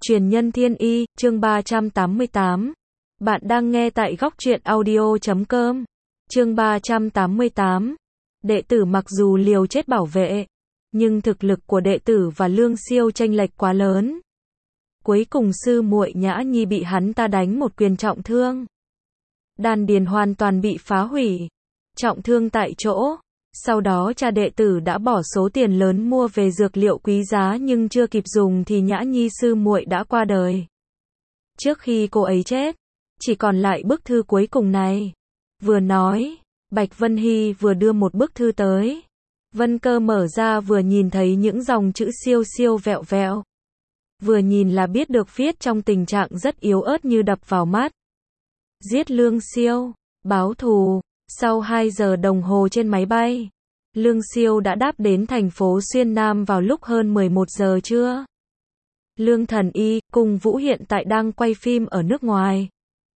Truyền nhân thiên y, chương 388. Bạn đang nghe tại góc truyện audio.com. Chương 388. Đệ tử mặc dù liều chết bảo vệ, nhưng thực lực của đệ tử và Lương Siêu chênh lệch quá lớn. Cuối cùng sư muội Nhã Nhi bị hắn ta đánh một quyền trọng thương. Đan điền hoàn toàn bị phá hủy, trọng thương tại chỗ. Sau đó cha đệ tử đã bỏ số tiền lớn mua về dược liệu quý giá nhưng chưa kịp dùng thì Nhã Nhi sư muội đã qua đời. Trước khi cô ấy chết, chỉ còn lại bức thư cuối cùng này. Vừa nói, Bạch Vân Hy vừa đưa một bức thư tới. Vân Cơ mở ra vừa nhìn thấy những dòng chữ siêu siêu vẹo vẹo. Vừa nhìn là biết được viết trong tình trạng rất yếu ớt như đập vào mắt. Giết Lương Siêu, báo thù. Sau 2 giờ đồng hồ trên máy bay, Lương Siêu đã đáp đến thành phố Xuyên Nam vào lúc hơn 11 giờ trưa. Lương Thần Y cùng Vũ hiện tại đang quay phim ở nước ngoài.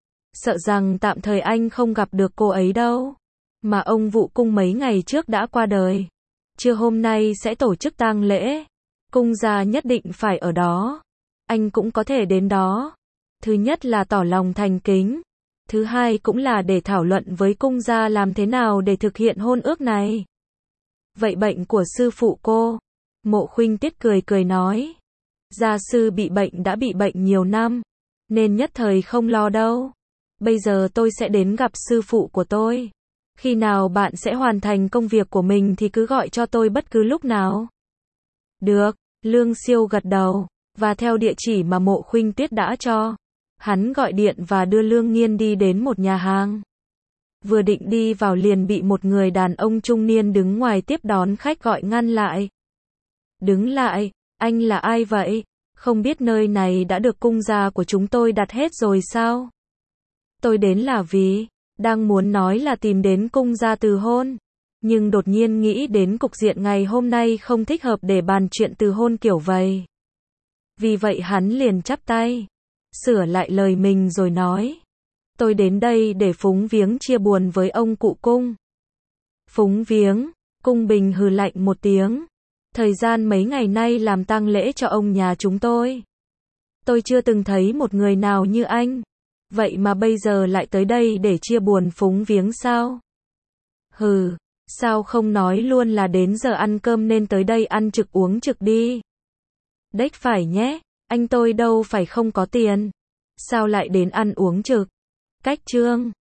Sợ rằng tạm thời anh không gặp được cô ấy đâu. Mà ông Vũ Cung mấy ngày trước đã qua đời. Trưa hôm nay sẽ tổ chức tang lễ. Cung gia nhất định phải ở đó. Anh cũng có thể đến đó. Thứ nhất là tỏ lòng thành kính. Thứ hai cũng là để thảo luận với cung gia làm thế nào để thực hiện hôn ước này. Vậy bệnh của sư phụ cô? Mộ Khuynh Tiết cười cười nói. Gia sư bị bệnh đã bị bệnh nhiều năm, nên nhất thời không lo đâu. Bây giờ tôi sẽ đến gặp sư phụ của tôi. Khi nào bạn sẽ hoàn thành công việc của mình thì cứ gọi cho tôi bất cứ lúc nào. Được, Lương Siêu gật đầu, và theo địa chỉ mà Mộ Khuynh Tiết đã cho. Hắn gọi điện và đưa Lương Nghiên đi đến một nhà hàng. Vừa định đi vào liền bị một người đàn ông trung niên đứng ngoài tiếp đón khách gọi ngăn lại. Đứng lại, anh là ai vậy? Không biết nơi này đã được cung gia của chúng tôi đặt hết rồi sao? Tôi đến là vì, đang muốn nói là tìm đến cung gia từ hôn. Nhưng đột nhiên nghĩ đến cục diện ngày hôm nay không thích hợp để bàn chuyện từ hôn kiểu vậy. Vì vậy hắn liền chắp tay, sửa lại lời mình rồi nói. Tôi đến đây để phúng viếng chia buồn với ông cụ Cung. Phúng viếng, Cung Bình hừ lạnh một tiếng. Thời gian mấy ngày nay làm tang lễ cho ông nhà chúng tôi. Tôi chưa từng thấy một người nào như anh. Vậy mà bây giờ lại tới đây để chia buồn phúng viếng sao? Hừ, sao không nói luôn là đến giờ ăn cơm nên tới đây ăn trực uống trực đi. Đếch phải nhé, anh tôi đâu phải không có tiền. Sao lại đến ăn uống trực? Cách trương,